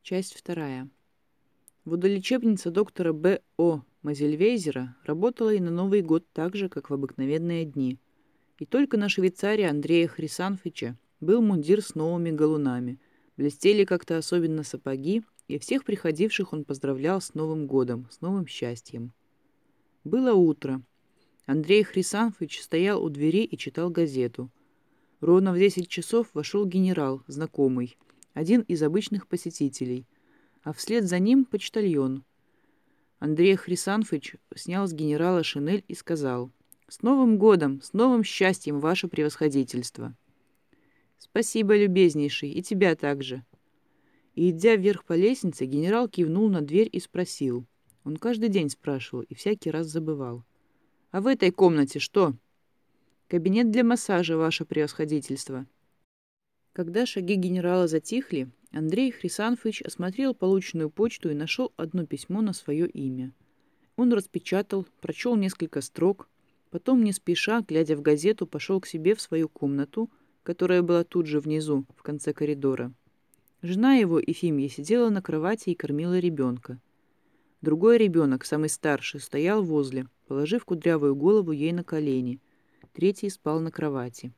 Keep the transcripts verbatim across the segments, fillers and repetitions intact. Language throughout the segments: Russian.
Часть вторая. Водолечебница доктора Б О Мазельвейзера работала и на Новый год так же, как в обыкновенные дни. И только на швейцаре Андрея Хрисанфыча был мундир с новыми галунами. Блестели как-то особенно сапоги, и всех приходивших он поздравлял с Новым годом, с новым счастьем. Было утро. Андрей Хрисанфыч стоял у двери и читал газету. Ровно в десять часов вошел генерал, знакомый, один из обычных посетителей, а вслед за ним почтальон. Андрей Хрисанфыч снял с генерала шинель и сказал: «С Новым годом, с новым счастьем, ваше превосходительство!» «Спасибо, любезнейший, и тебя также!» И, идя вверх по лестнице, генерал кивнул на дверь и спросил. Он каждый день спрашивал и всякий раз забывал: «А в этой комнате что?» «Кабинет для массажа, ваше превосходительство». Когда шаги генерала затихли, Андрей Хрисанфыч осмотрел полученную почту и нашел одно письмо на свое имя. Он распечатал, прочел несколько строк, потом, не спеша, глядя в газету, пошел к себе в свою комнату, которая была тут же внизу, в конце коридора. Жена его, Ефимья, сидела на кровати и кормила ребенка. Другой ребенок, самый старший, стоял возле, положив кудрявую голову ей на колени. Третий спал на кровати.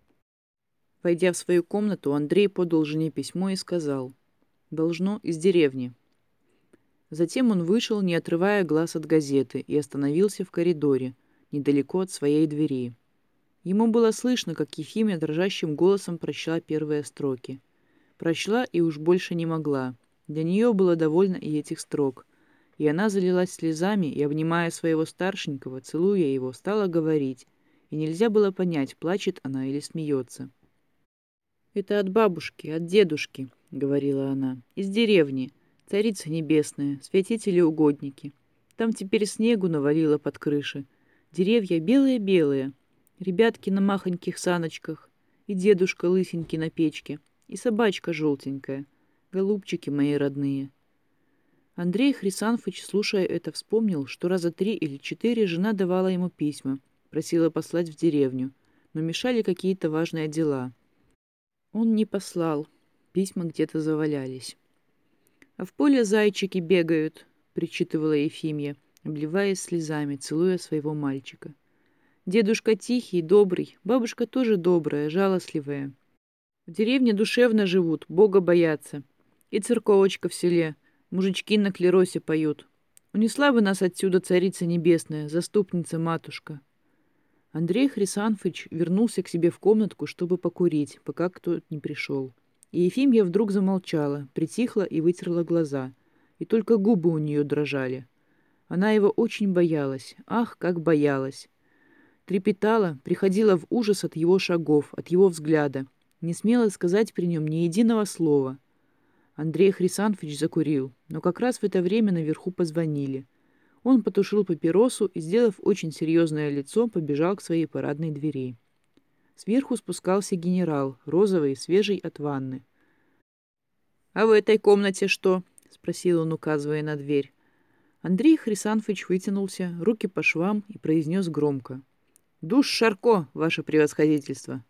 Войдя в свою комнату, Андрей подал жене письмо и сказал: «Должно из деревни». Затем он вышел, не отрывая глаз от газеты, и остановился в коридоре, недалеко от своей двери. Ему было слышно, как Ефимия дрожащим голосом прочла первые строки. Прочла и уж больше не могла. Для нее было довольно и этих строк. И она залилась слезами и, обнимая своего старшенького, целуя его, стала говорить, и нельзя было понять, плачет она или смеется. «Это от бабушки, от дедушки», — говорила она, — «из деревни, царица небесная, святители-угодники. Там теперь снегу навалило под крыши, деревья белые-белые, ребятки на махоньких саночках, и дедушка лысенький на печке, и собачка желтенькая, голубчики мои родные». Андрей Хрисанфыч, слушая это, вспомнил, что раза три или четыре жена давала ему письма, просила послать в деревню, но мешали какие-то важные дела. Он не послал. Письма где-то завалялись. «А в поле зайчики бегают», — причитывала Ефимья, обливаясь слезами, целуя своего мальчика. «Дедушка тихий, добрый, бабушка тоже добрая, жалостливая. В деревне душевно живут, Бога боятся. И церковочка в селе, мужички на клиросе поют. Унесла бы нас отсюда царица небесная, заступница-матушка». Андрей Хрисанфыч вернулся к себе в комнатку, чтобы покурить, пока кто-то не пришел. И Ефимья вдруг замолчала, притихла и вытерла глаза. И только губы у нее дрожали. Она его очень боялась. Ах, как боялась! Трепетала, приходила в ужас от его шагов, от его взгляда. Не смела сказать при нем ни единого слова. Андрей Хрисанфыч закурил, но как раз в это время наверху позвонили. Он потушил папиросу и, сделав очень серьезное лицо, побежал к своей парадной двери. Сверху спускался генерал, розовый, свежий от ванны. «А в этой комнате что?» — спросил он, указывая на дверь. Андрей Хрисанфыч вытянулся, руки по швам, и произнес громко: «Душ Шарко, ваше превосходительство!»